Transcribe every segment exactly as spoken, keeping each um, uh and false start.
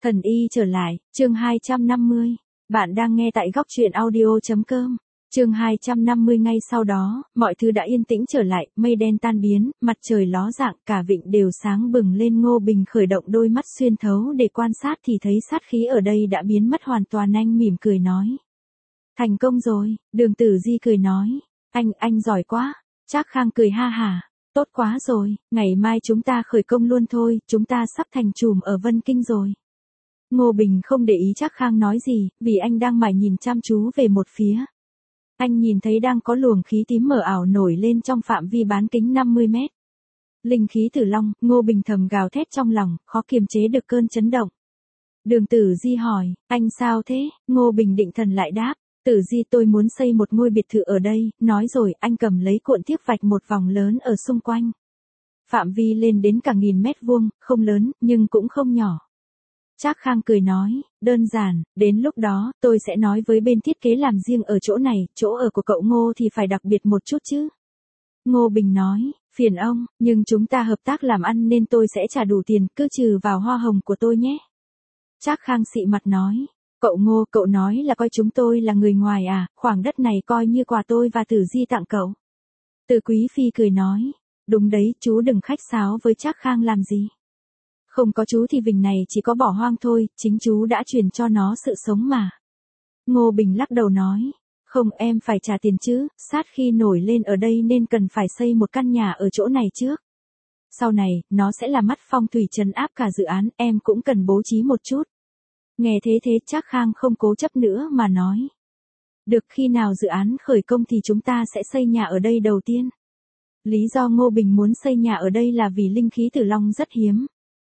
Thần y trở lại, chương hai trăm năm mươi. Bạn đang nghe tại góc truyện audio.com. Chương hai trăm năm mươi. Ngay sau đó, mọi thứ đã yên tĩnh trở lại, mây đen tan biến, mặt trời ló dạng, cả vịnh đều sáng bừng lên. Ngô Bình khởi động đôi mắt xuyên thấu để quan sát thì thấy sát khí ở đây đã biến mất hoàn toàn. Anh mỉm cười nói: thành công rồi. Đường Tử Di cười nói: Anh, anh giỏi quá. Trác Khang cười ha hả: tốt quá rồi, ngày mai chúng ta khởi công luôn thôi, chúng ta sắp thành trùm ở Vân Kinh rồi. Ngô Bình không để ý Trác Khang nói gì, vì anh đang mải nhìn chăm chú về một phía. Anh nhìn thấy đang có luồng khí tím mờ ảo nổi lên trong phạm vi bán kính năm mươi mét. Linh khí Tử Long. Ngô Bình thầm gào thét trong lòng, khó kiềm chế được cơn chấn động. Đường Tử Di hỏi: anh sao thế? Ngô Bình định thần lại đáp: Tử Di, tôi muốn xây một ngôi biệt thự ở đây. Nói rồi, anh cầm lấy cuộn thiếc vạch một vòng lớn ở xung quanh. Phạm vi lên đến cả nghìn mét vuông, không lớn, nhưng cũng không nhỏ. Trác Khang cười nói: đơn giản, đến lúc đó, tôi sẽ nói với bên thiết kế làm riêng ở chỗ này, chỗ ở của cậu Ngô thì phải đặc biệt một chút chứ. Ngô Bình nói: phiền ông, nhưng chúng ta hợp tác làm ăn nên tôi sẽ trả đủ tiền, cứ trừ vào hoa hồng của tôi nhé. Trác Khang xị mặt nói: cậu Ngô, cậu nói là coi chúng tôi là người ngoài à, khoảng đất này coi như quà tôi và Tử Di tặng cậu. Từ Quý Phi cười nói: đúng đấy, chú đừng khách sáo với Trác Khang làm gì. Không có chú thì vịnh này chỉ có bỏ hoang thôi, chính chú đã truyền cho nó sự sống mà. Ngô Bình lắc đầu nói: không, em phải trả tiền chứ, sát khi nổi lên ở đây nên cần phải xây một căn nhà ở chỗ này trước. Sau này, nó sẽ là mắt phong thủy trấn áp cả dự án, em cũng cần bố trí một chút. Nghe thế thế Trác Khang không cố chấp nữa mà nói: được, khi nào dự án khởi công thì chúng ta sẽ xây nhà ở đây đầu tiên. Lý do Ngô Bình muốn xây nhà ở đây là vì linh khí Tử Long rất hiếm.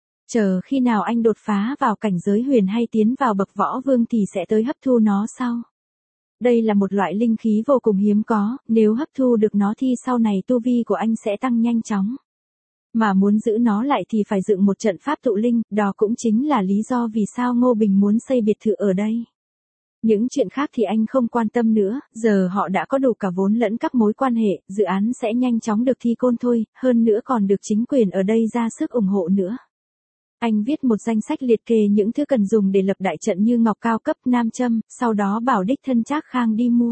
Chờ khi nào anh đột phá vào cảnh giới huyền hay tiến vào bậc võ vương thì sẽ tới hấp thu nó sau. Đây là một loại linh khí vô cùng hiếm có, nếu hấp thu được nó thì sau này tu vi của anh sẽ tăng nhanh chóng. Mà muốn giữ nó lại thì phải dựng một trận pháp tụ linh, đó cũng chính là lý do vì sao Ngô Bình muốn xây biệt thự ở đây. Những chuyện khác thì anh không quan tâm nữa, giờ họ đã có đủ cả vốn lẫn các mối quan hệ, dự án sẽ nhanh chóng được thi công thôi, hơn nữa còn được chính quyền ở đây ra sức ủng hộ nữa. Anh viết một danh sách liệt kê những thứ cần dùng để lập đại trận như ngọc cao cấp, nam châm, sau đó bảo đích thân Trác Khang đi mua.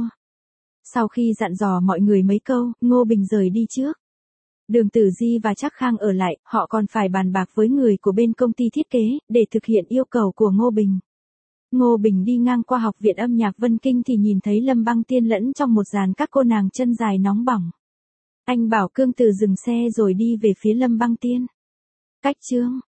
Sau khi dặn dò mọi người mấy câu, Ngô Bình rời đi trước. Đường Tử Di và Trác Khang ở lại, họ còn phải bàn bạc với người của bên công ty thiết kế, để thực hiện yêu cầu của Ngô Bình. Ngô Bình đi ngang qua học viện âm nhạc Vân Kinh thì nhìn thấy Lâm Băng Tiên lẫn trong một dàn các cô nàng chân dài nóng bỏng. Anh bảo Cương Từ dừng xe rồi đi về phía Lâm Băng Tiên. Cách chương